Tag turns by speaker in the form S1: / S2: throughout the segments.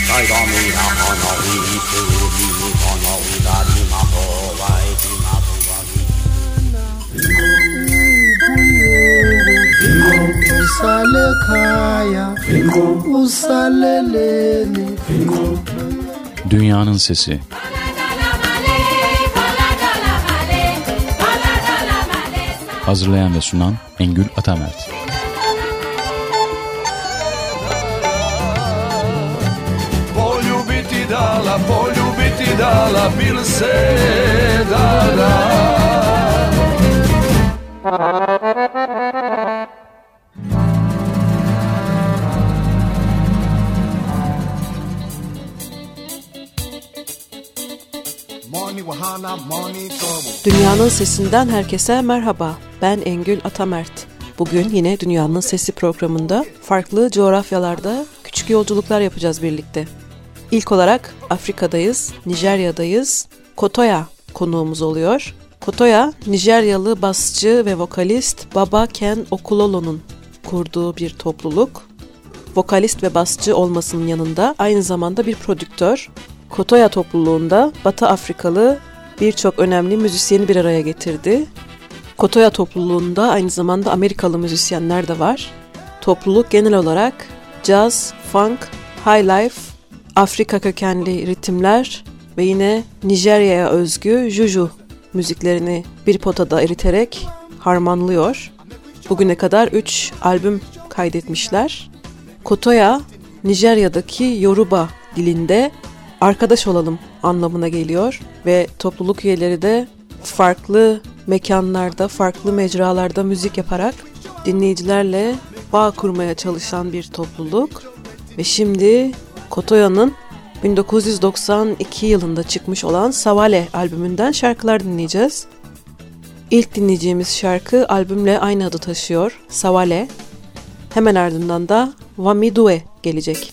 S1: Usale kaya, usaleleni.
S2: Dünyanın Sesi. Hazırlayan ve sunan Engül Atamert.
S3: Poljubiti dala, bil se dala.
S4: Dünyanın Sesi'nden herkese merhaba. Ben Engül Atamert. Bugün yine Dünyanın Sesi programında farklı coğrafyalarda küçük yolculuklar yapacağız birlikte. İlk olarak Afrika'dayız, Nijerya'dayız. Kotoya konuğumuz oluyor. Kotoya, Nijeryalı basçı ve vokalist Baba Ken Okulolo'nun kurduğu bir topluluk. Vokalist ve basçı olmasının yanında aynı zamanda bir prodüktör. Kotoya topluluğunda Batı Afrikalı birçok önemli müzisyeni bir araya getirdi. Kotoya topluluğunda aynı zamanda Amerikalı müzisyenler de var. Topluluk genel olarak caz, funk, high life, Afrika kökenli ritimler ve yine Nijerya'ya özgü juju müziklerini bir potada eriterek harmanlıyor. Bugüne kadar 3 albüm kaydetmişler. Kotoya, Nijerya'daki Yoruba dilinde arkadaş olalım anlamına geliyor ve topluluk üyeleri de farklı mekanlarda, farklı mecralarda müzik yaparak dinleyicilerle bağ kurmaya çalışan bir topluluk. Ve şimdi Kotoya'nın 1992 yılında çıkmış olan Sawale albümünden şarkılar dinleyeceğiz. İlk dinleyeceğimiz şarkı albümle aynı adı taşıyor, Sawale. Hemen ardından da Wamidue gelecek.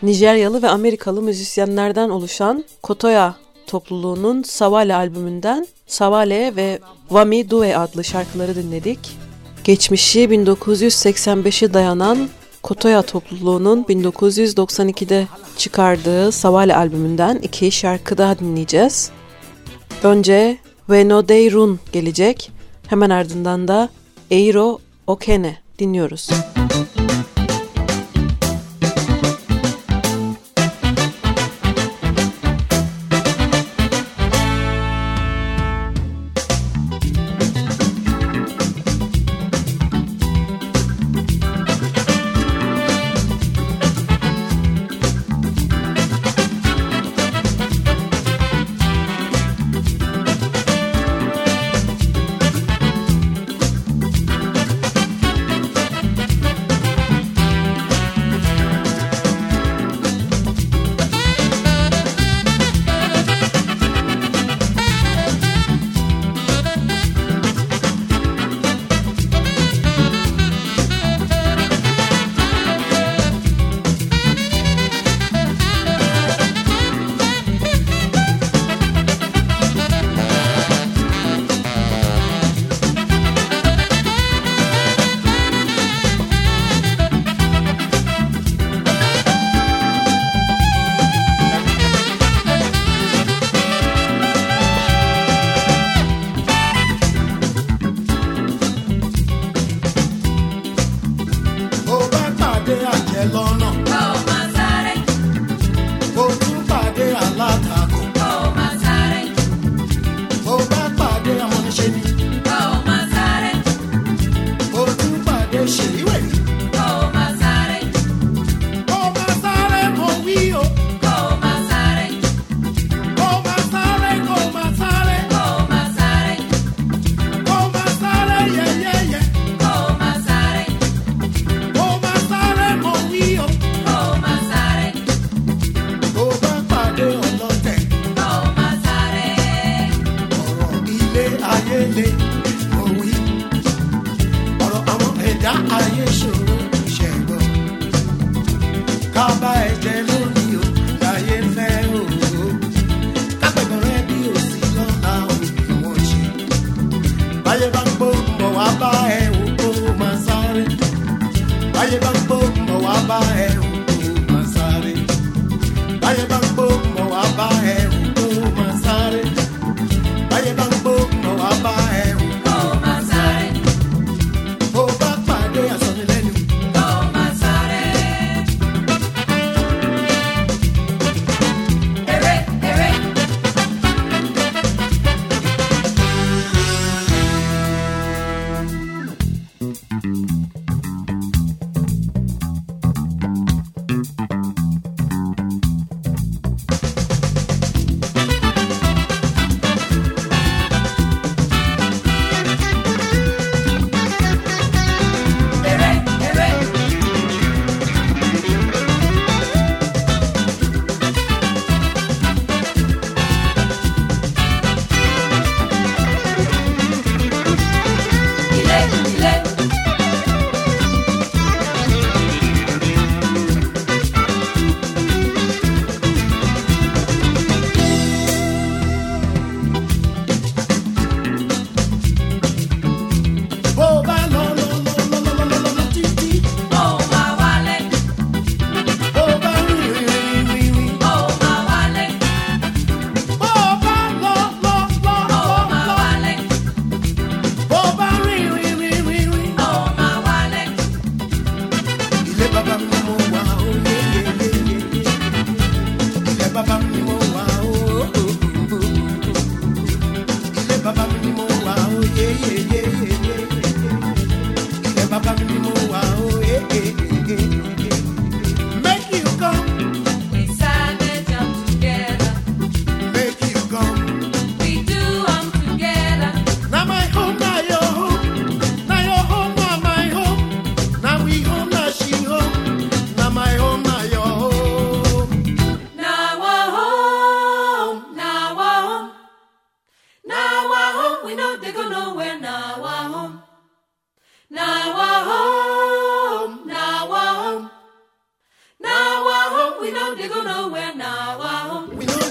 S4: Nijeryalı ve Amerikalı müzisyenlerden oluşan Kotoya topluluğunun Savale albümünden Savale ve Wami Due adlı şarkıları dinledik. Geçmişi 1985'e dayanan Kotoya topluluğunun 1992'de çıkardığı Savale albümünden 2 şarkı daha dinleyeceğiz. Önce Venode Run gelecek, hemen ardından da Eiro Okene dinliyoruz.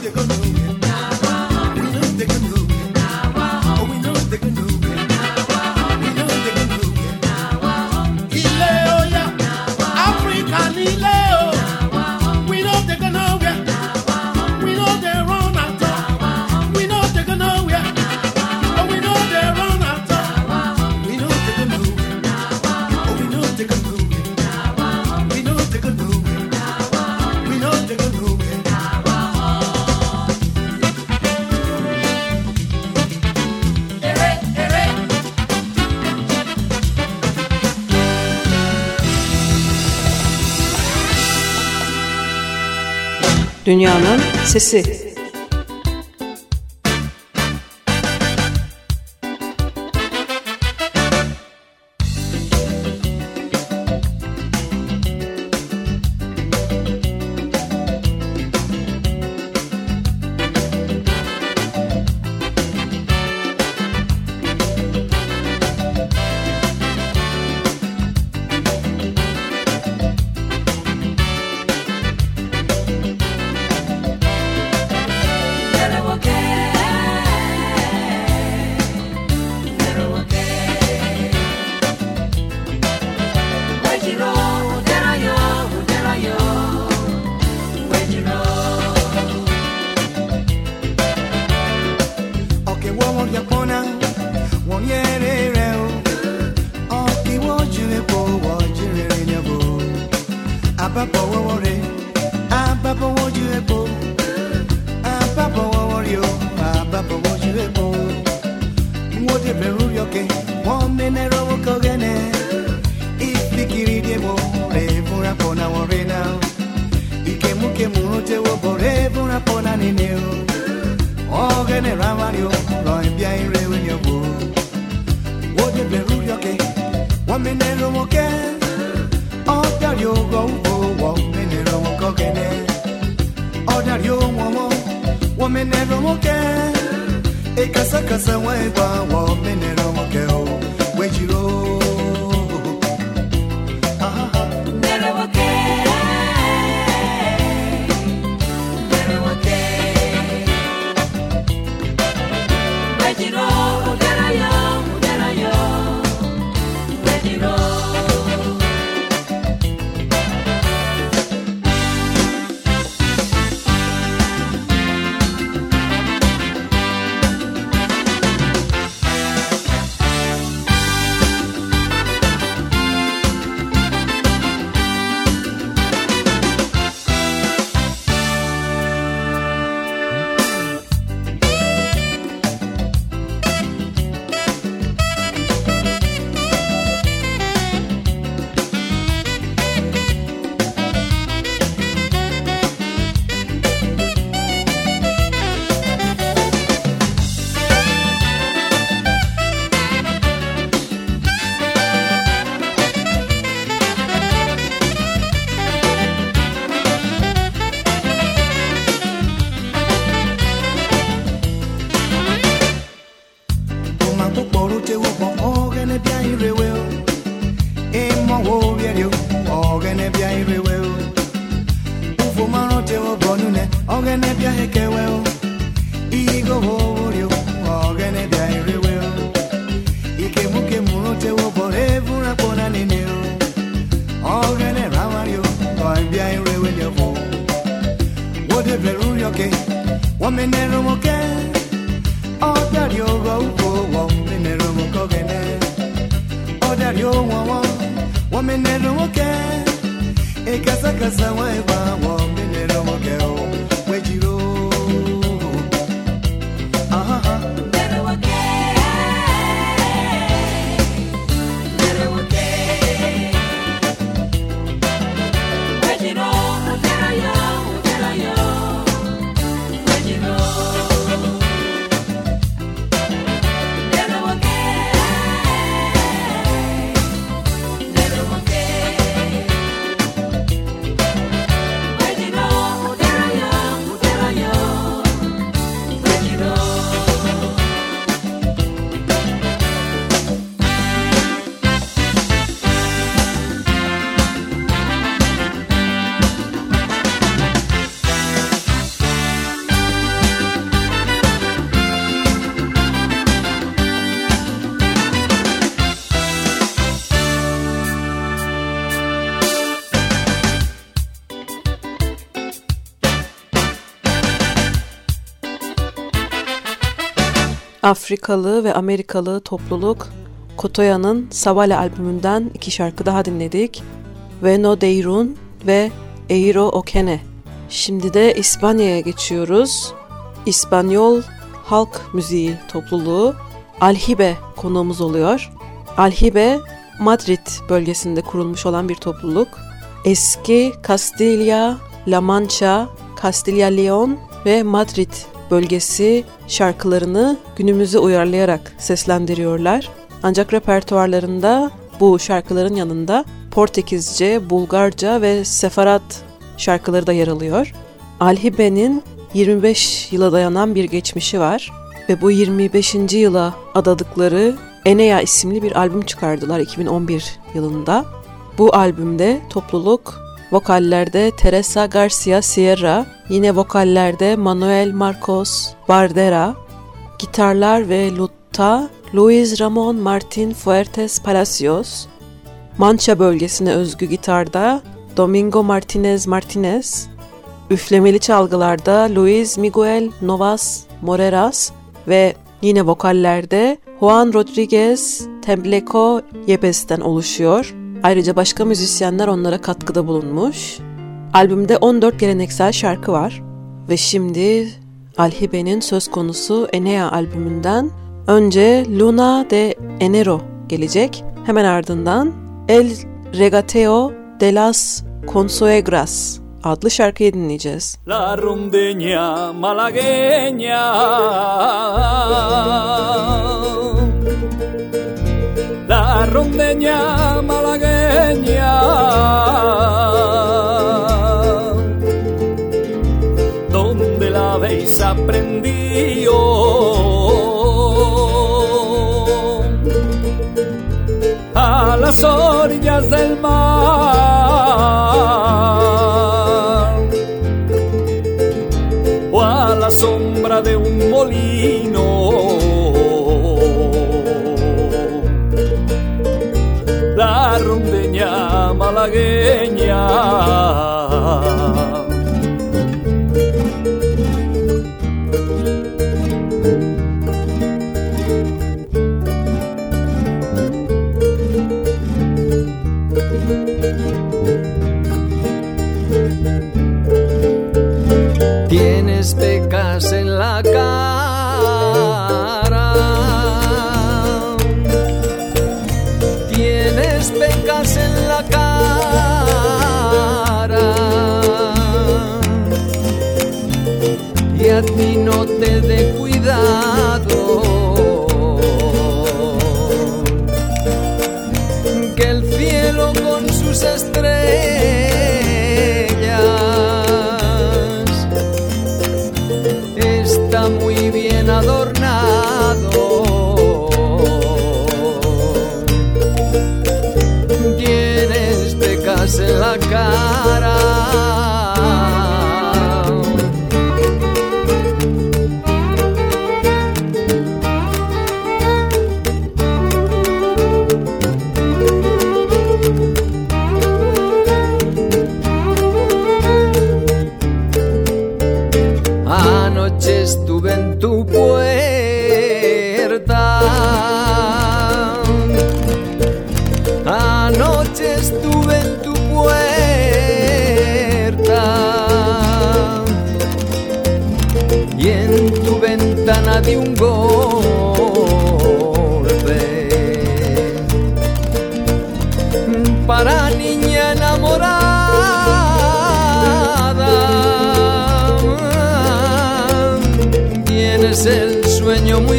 S4: Dünyanın Sesi.
S1: Yo
S4: Afrikalı ve Amerikalı topluluk Kotoya'nın Savale albümünden 2 şarkı daha dinledik. Veno Deirun ve Eiro Okene. Şimdi de İspanya'ya geçiyoruz. İspanyol halk müziği topluluğu Aljibe konuğumuz oluyor. Aljibe, Madrid bölgesinde kurulmuş olan bir topluluk. Eski Castilla, La Mancha, Castilla-León ve Madrid bölgesi şarkılarını günümüze uyarlayarak seslendiriyorlar. Ancak repertuarlarında bu şarkıların yanında Portekizce, Bulgarca ve Sefarat şarkıları da yer alıyor. Aljibe'nin 25 yıla dayanan bir geçmişi var ve bu 25. yıla adadıkları Enea isimli bir albüm çıkardılar 2011 yılında. Bu albümde topluluk vokallerde Teresa Garcia Sierra, yine vokallerde Manuel Marcos Bardera, gitarlar ve lutta Luis Ramon Martin Fuertes Palacios, Mancha bölgesine özgü gitarda Domingo Martinez Martinez, üflemeli çalgılarda Luis Miguel Novas Moreras ve yine vokallerde Juan Rodriguez Tembleco Yepes'ten oluşuyor. Ayrıca başka müzisyenler onlara katkıda bulunmuş. Albümde 14 geleneksel şarkı var ve şimdi Aljibe'nin söz konusu Enea albümünden önce Luna de Enero gelecek. Hemen ardından El Regateo de las Consuegras adlı şarkıyı dinleyeceğiz.
S1: La rondeña malagueña, la rondeña malagueña, ¿dónde la habéis aprendido? A las orillas del mar o a la sombra de un molino, la rondeña malagueña.
S5: Tienes pecas en la cara, tienes pecas en la cara, y a ti no te dé cuidado, que el cielo con sus estrellas está muy bien adornado. Tienes pecas en la cara, anoche estuve en tu puerta, anoche estuve en tu puerta, y en tu ventana di un golpe para niña enamorada. Tienes el sueño muy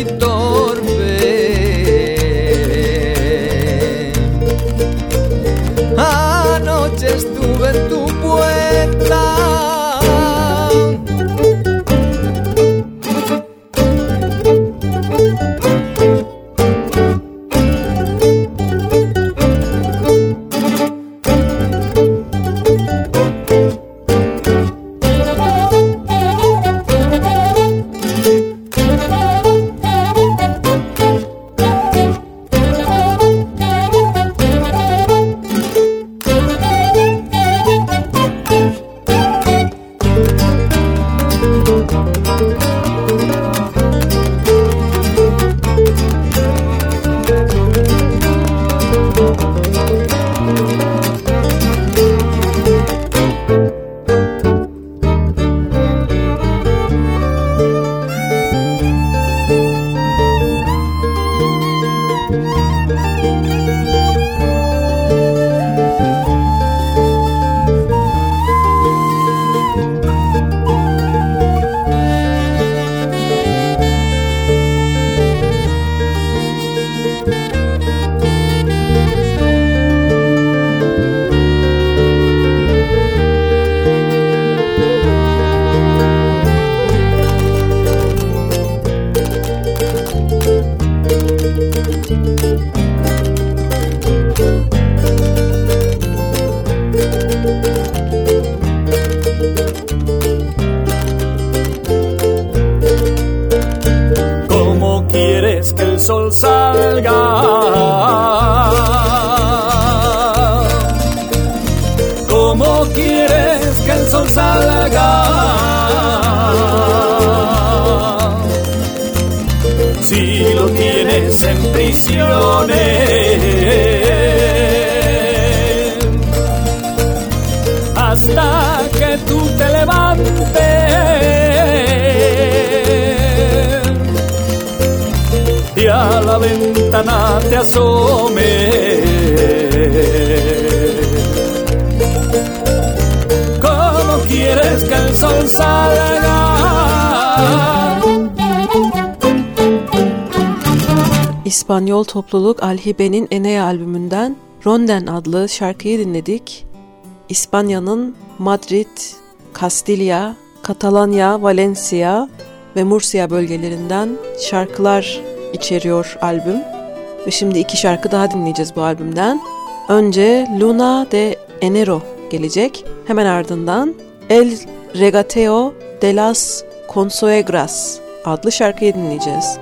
S5: torpe, anoche estuve en tu puerta.
S1: sol salga. ¿Cómo quieres que el sol salga? Si lo tienes en prisiones, hasta que tú te levantes y a la ventana te asomes. ¿Cómo quieres que el sol salga?
S4: İspanyol topluluk Alhibe'nin Enea albümünden Ronden adlı şarkıyı dinledik. İspanya'nın Madrid, Kastilya, Katalanya, Valencia ve Murcia bölgelerinden şarkılar içeriyor albüm. Ve şimdi 2 şarkı daha dinleyeceğiz bu albümden. Önce Luna de Enero gelecek. Hemen ardından El Regateo de las Consuegras adlı şarkıyı dinleyeceğiz.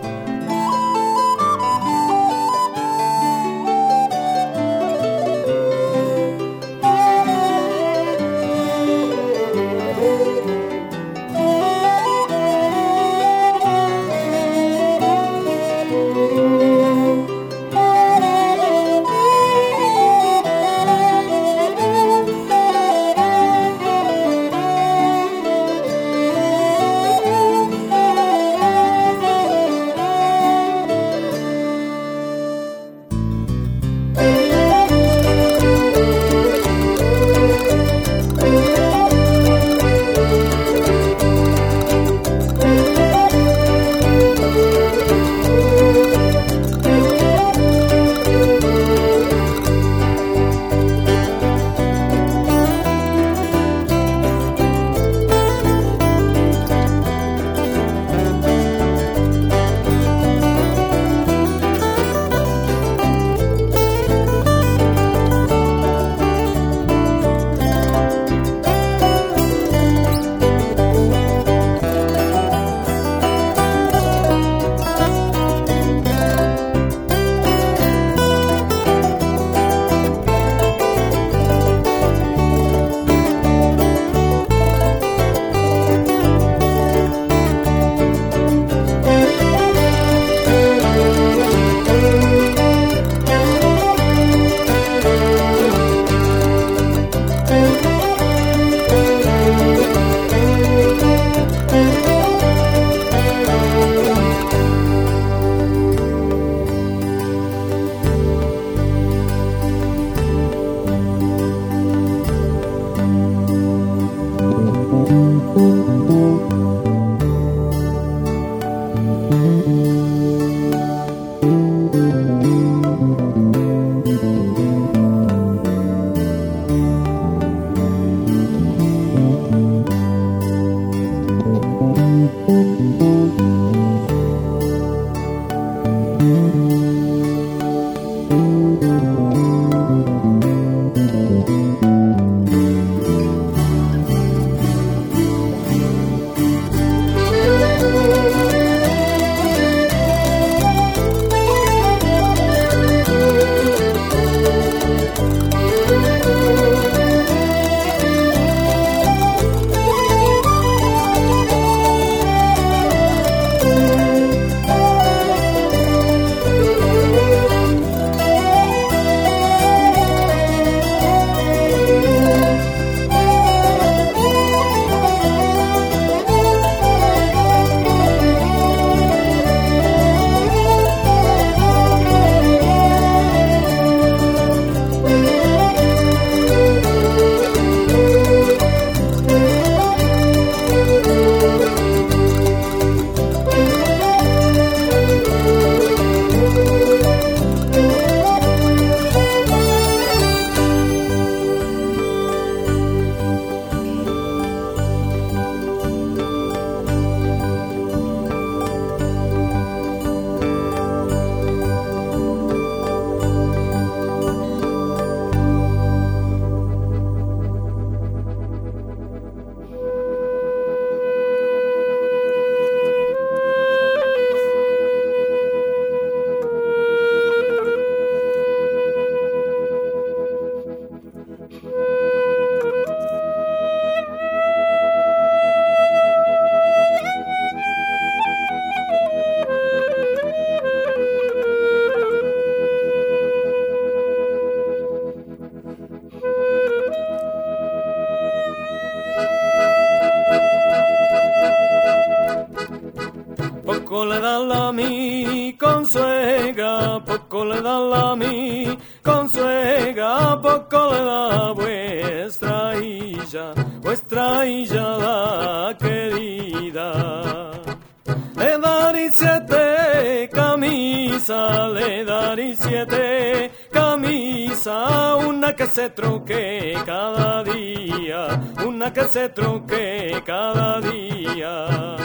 S1: poco le da la mi consuega, poco le da la mi consuega, poco le da vuestra hija la querida. Le daré 7 camisas, le daré 7 camisas, una que se troque cada día, una que se troque cada día.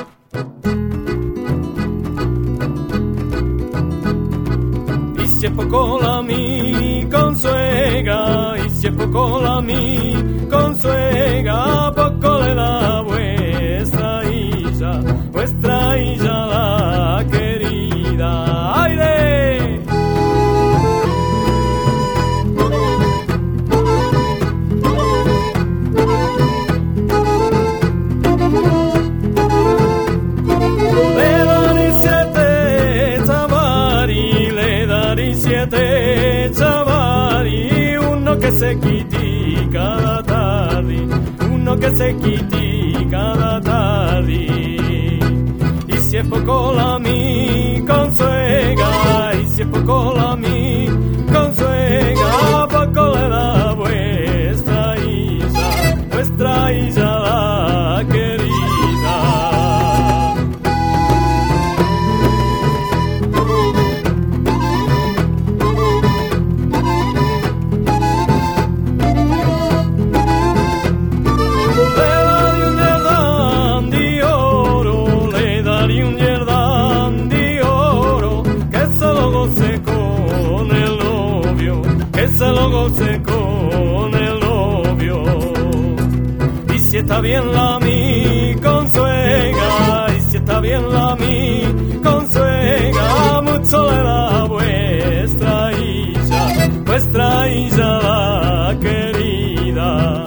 S1: Y si es poco la mi consuega, y si es poco la mi consuega, poco le da vuestra hija la querida. ¡Aire! Le daré 7 chavari, le daré 7 chavari, uno que se quiti cada tarde, uno que se quiti cada tarde. Y si es poco la mi consuega, y si es poco la mi consuega, poco le da vuestra hija la querida. Se lo goce con el novio. Y si está bien la mi consuega, y si está bien la mi consuega, mucho le da vuestra hija la querida.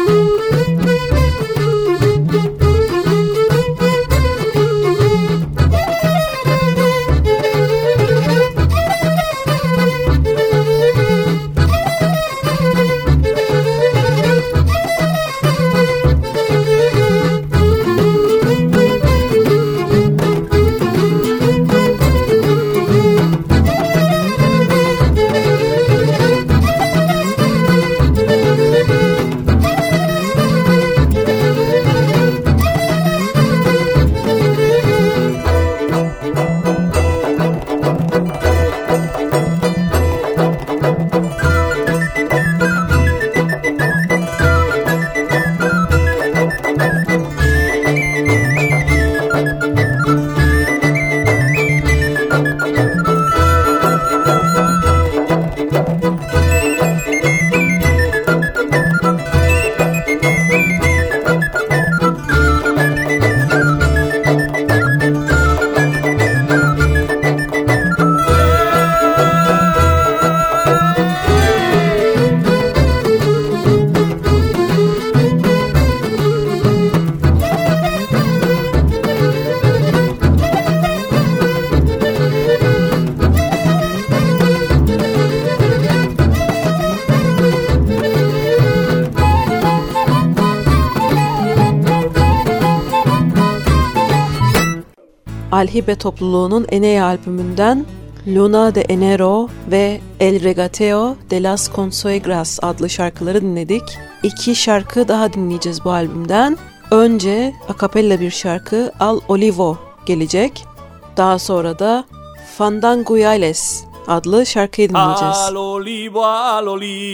S4: Alhibe topluluğunun Eney albümünden Luna de Enero ve El Regateo de las Consuegras adlı şarkıları dinledik. 2 şarkı daha dinleyeceğiz bu albümden. Önce akapella bir şarkı Al Olivo gelecek. Daha sonra da Fandangoyales adlı şarkıyı dinleyeceğiz.
S1: Al olivo, al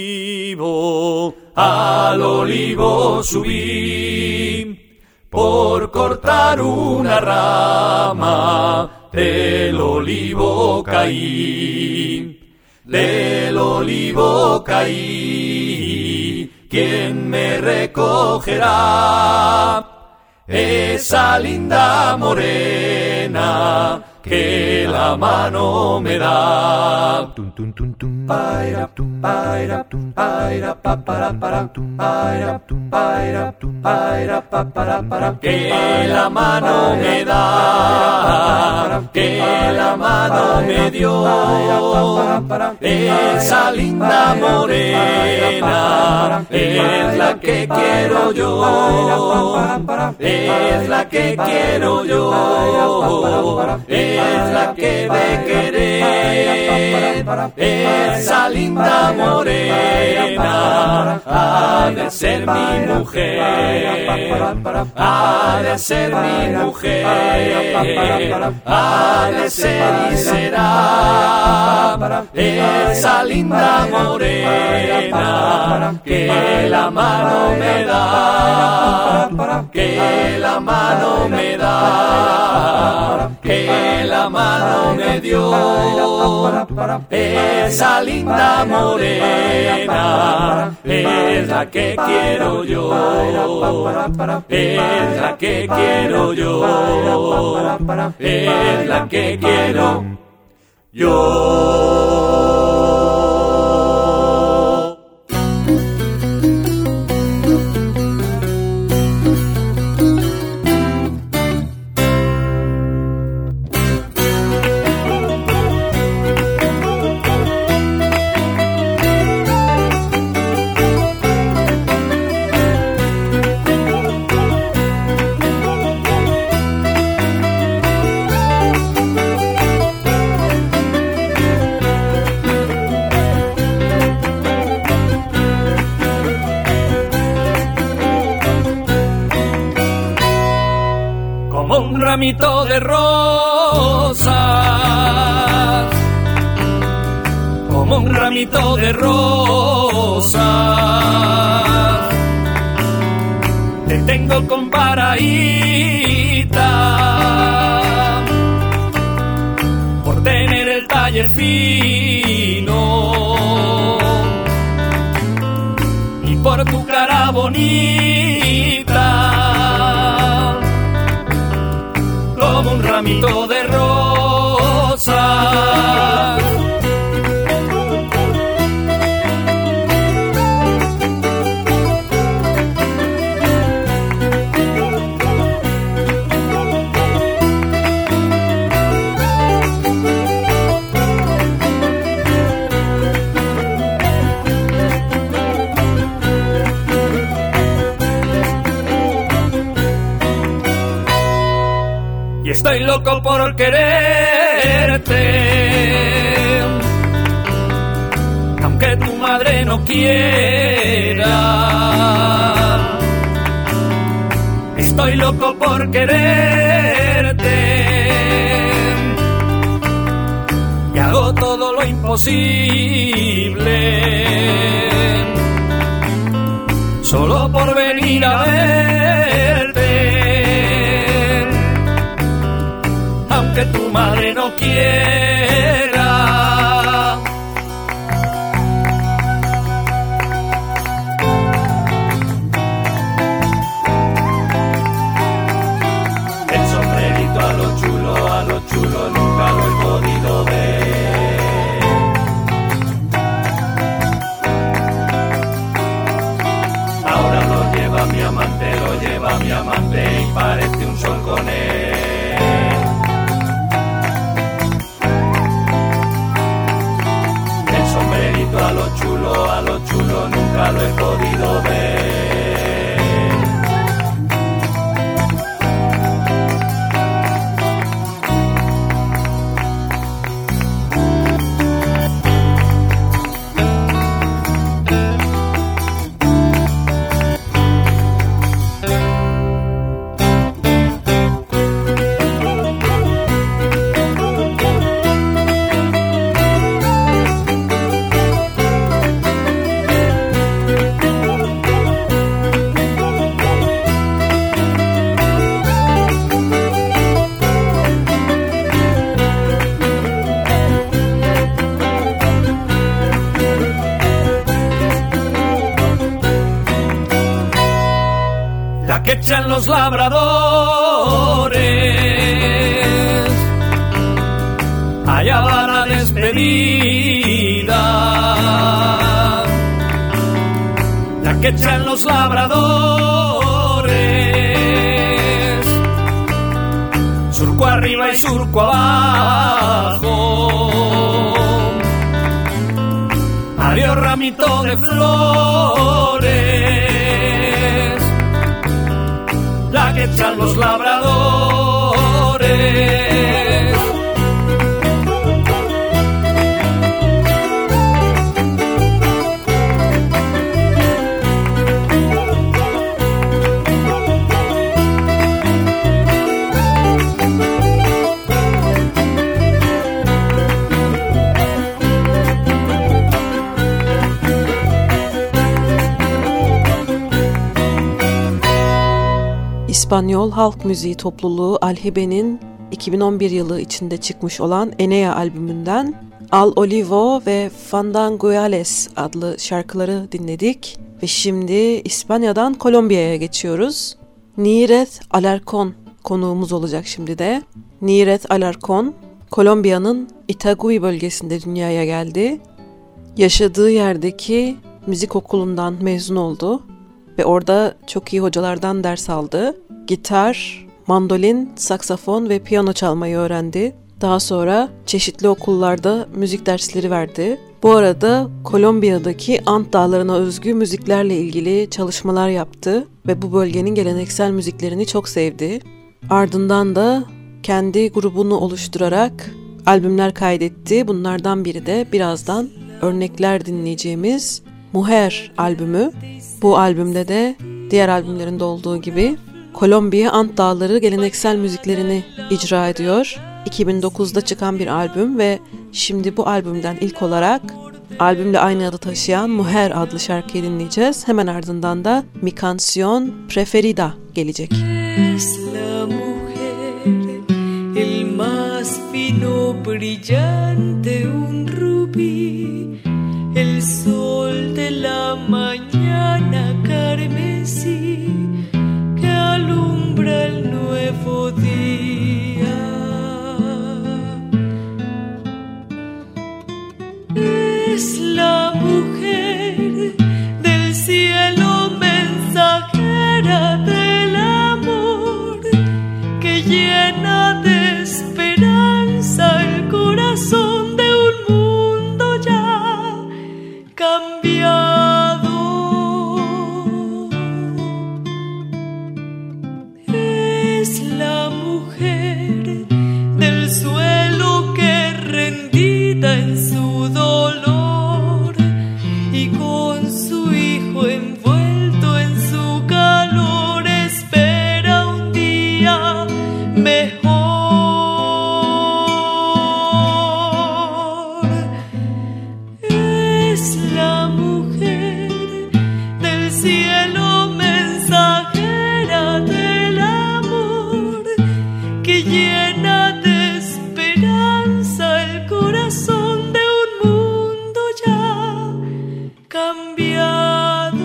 S1: olivo, al olivo subí, por cortar una rama, del olivo caí, del olivo caí, ¿quién me recogerá? Esa linda morena que la mano me da. Que la mano me da, que la mano me dio. Esa linda morena es la que quiero yo, es la que quiero yo. es la que de querer, esa linda morena ha de ser mi mujer, ha de ser mi mujer, ha de ser y será esa linda morena que la mano me da, que la mano me da, que la mano me dio, esa linda morena es la que quiero yo, es la que quiero yo, es la que quiero yo. Un ramito de rosas, como un ramito de rosas, te tengo con paraíta, por tener el talle fino y por tu cara bonita. Como un ramito de rosas. Y estoy loco por quererte, aunque tu madre no quiera. Estoy loco por quererte y hago todo lo imposible solo por venir a verte. Que tu madre no quiera. El sombrerito a lo chulo nunca lo he podido ver. Ahora lo lleva mi amante y parece un sol con él. A lo chulo nunca lo he podido ver. Que echan los labradores, allá va la despedida. La que echan los labradores, surco arriba y surco abajo. Adiós ramito de flores, la que echan los labradores.
S4: İspanyol halk müziği topluluğu Alhibe'nin 2011 yılı içinde çıkmış olan Enea albümünden Al Olivo ve Fandanguales adlı şarkıları dinledik ve şimdi İspanya'dan Kolombiya'ya geçiyoruz. Níret Alarcón konuğumuz olacak şimdi de. Níret Alarcón, Kolombiya'nın Itagüí bölgesinde dünyaya geldi. Yaşadığı yerdeki müzik okulundan mezun oldu ve orada çok iyi hocalardan ders aldı. Gitar, mandolin, saksafon ve piyano çalmayı öğrendi. Daha sonra çeşitli okullarda müzik dersleri verdi. Bu arada Kolombiya'daki Ant Dağları'na özgü müziklerle ilgili çalışmalar yaptı ve bu bölgenin geleneksel müziklerini çok sevdi. Ardından da kendi grubunu oluşturarak albümler kaydetti. Bunlardan biri de birazdan örnekler dinleyeceğimiz Mujer albümü. Bu albümde de diğer albümlerinde olduğu gibi Kolombiya Ant Dağları geleneksel müziklerini icra ediyor. 2009'da çıkan bir albüm ve şimdi bu albümden ilk olarak albümle aynı adı taşıyan Mujer adlı şarkıyı dinleyeceğiz. Hemen ardından da Mi Canción Preferida gelecek.
S6: Es la mujer, el más fino brillante, un rubí, el sol de la mañana carmesí que alumbra el nuevo día. Es la mujer del cielo mensajera del amor que llena de esperanza el corazón de un mundo ya cambiado. Es la mujer del suelo que rendida en su dolor y con su hijo envuelto en su calor espera un día mejor. Es la mujer del cielo mensajera del amor que llena de esperanza el corazón de un mundo ya cambiado.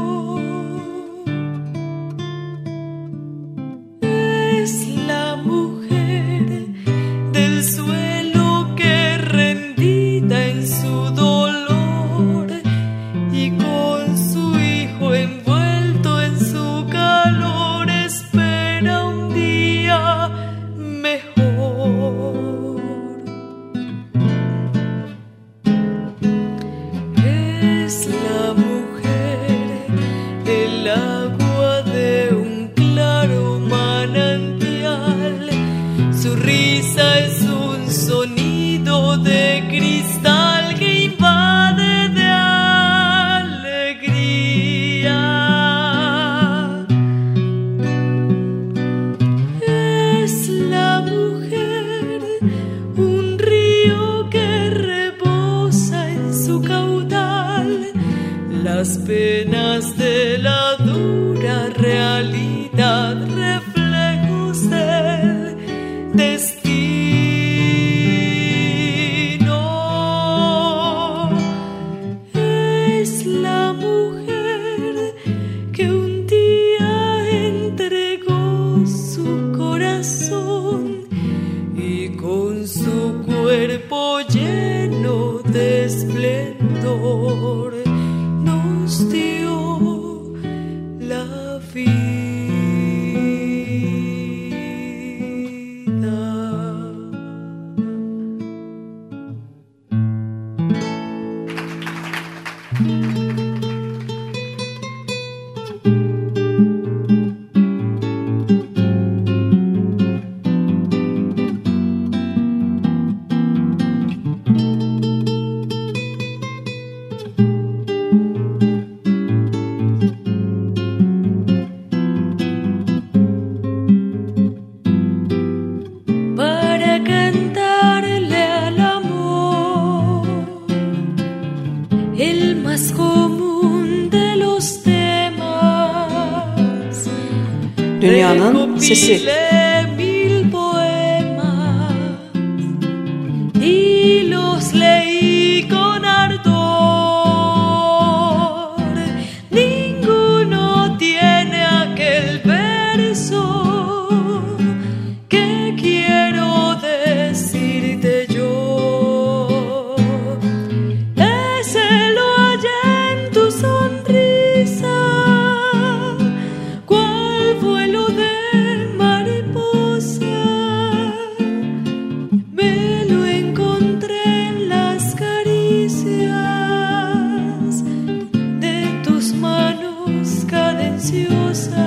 S6: Es la mujer del suelo que rendida en su dolor y con su hijo envuelto en su calor espera un día mejor. Es la mujer el agua de un claro manantial, su risa es un sonido de cristal que invade de alegría. Es la mujer un río que rebosa en su caudal las penas de la dura realidad, reflejos del destino. Es la mujer que un día entregó su corazón y con su cuerpo lleno de esplendor nos dio la vida.
S4: Sesi.
S6: Mil poemas y los leí con ardor. Ninguno tiene aquel verso que quiero decirte yo. Ese lo hallé en tu sonrisa, cual vuelo de mariposa. Me lo encontré en las caricias de tus manos cadenciosas.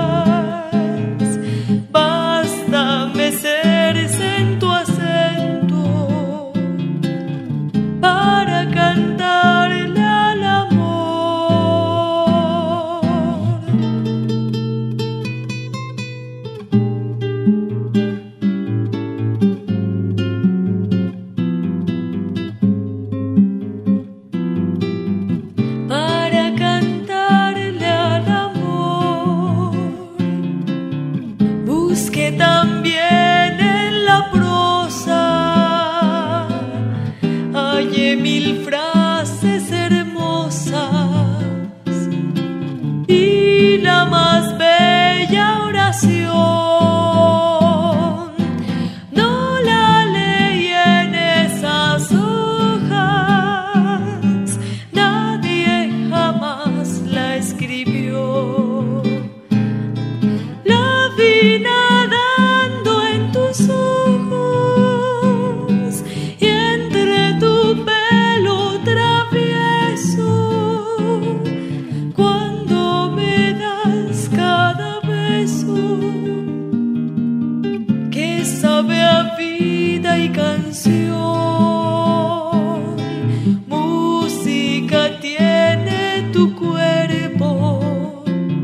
S6: Basta mecerse en tu acento para cantarle al amor. Para cantarle al amor, busqué también en la prosa, hallé mil frases hermosas y la más bella oración no la leí en esas hojas, nadie jamás la escribió. La vi nadando en tus ojos y entre tu pelo travieso, cuando me das cada beso que sabe a vida y canción. Música tiene tu cuerpo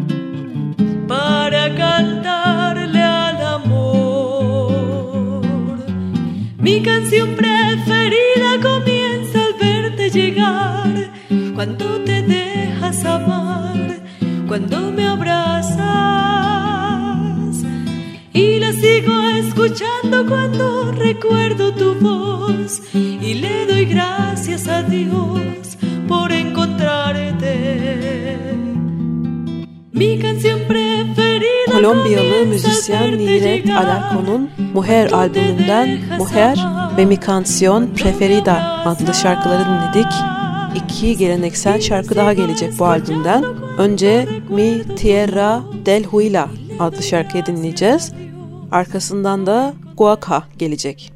S6: para cantarle al amor. Mi canción preferida comienza al verte llegar, cuando te dejas amar, cuando me abrazas, y la sigo escuchando cuando recuerdo tu voz y le doy gracias a Dios por encontrarte. Mi canción preferida
S4: Kolombiyalı müzisyen Niret Alarcon'un Mujer albümünden Mujer ve Mi Canción Preferida adlı şarkıları dinledik. İki geleneksel şarkı daha gelecek bu albümden. Önce Mi Tierra del Huila adlı şarkıyı dinleyeceğiz. Arkasından da Guaca gelecek.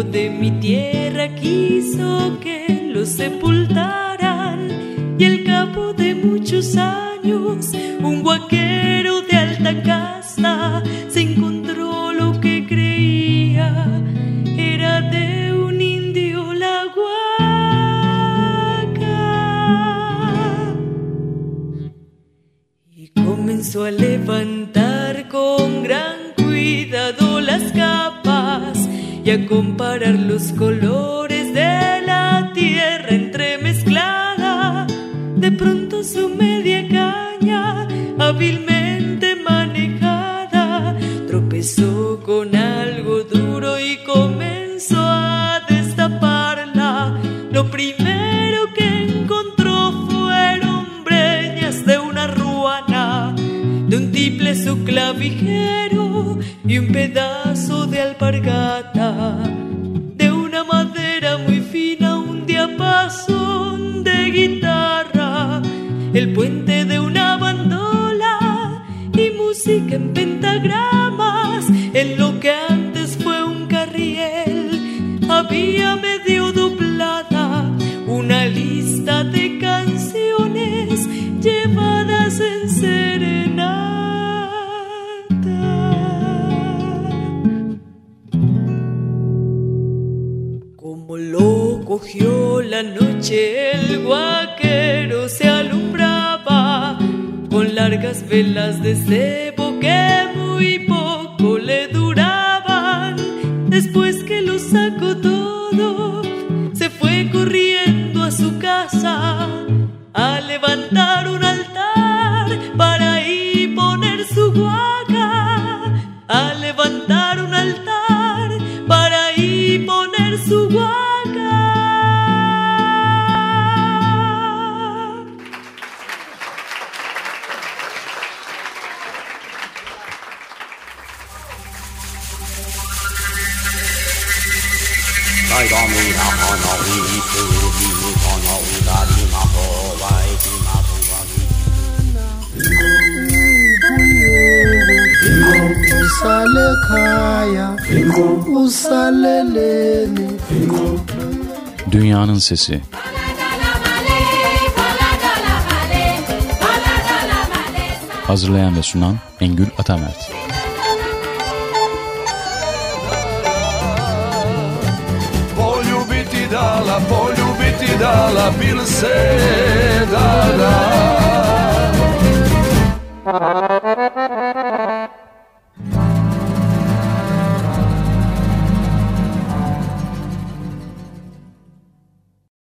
S6: de mi tierra quiso que lo sepultaran, y al cabo de muchos años un huaquero de alta casta se encontró lo que creía era de un indio la huaca, y comenzó a levantar con gran cuidado las capas y a comparar los colores de la tierra entremezclada. De pronto su media caña, hábilmente manejada, tropezó con algo duro y comenzó a destaparla. Lo primero que encontró fueron breñas de una ruana, de un tiple su clavijero y un pedazo de alpargata, de una madera muy fina un diapasón de guitarra, el puente de una bandola y música en pentagramas. En lo que antes fue un carriel había medio doblada una lista de canciones llevadas en serenata. Como lo cogió la noche, el huaquero se alumbraba con largas velas de cebo que muy poco le duraban. Después que lo sacó todo, se fue corriendo a su casa a levantar un altar para ahí poner su huaca, a levantar un altar para ahí poner su huaca.
S5: Usale kaya, usaleleni.
S2: Dünyanın Sesi. Hazırlayan ve sunan Engül Atamert.
S3: Poljubiti dala bil se da.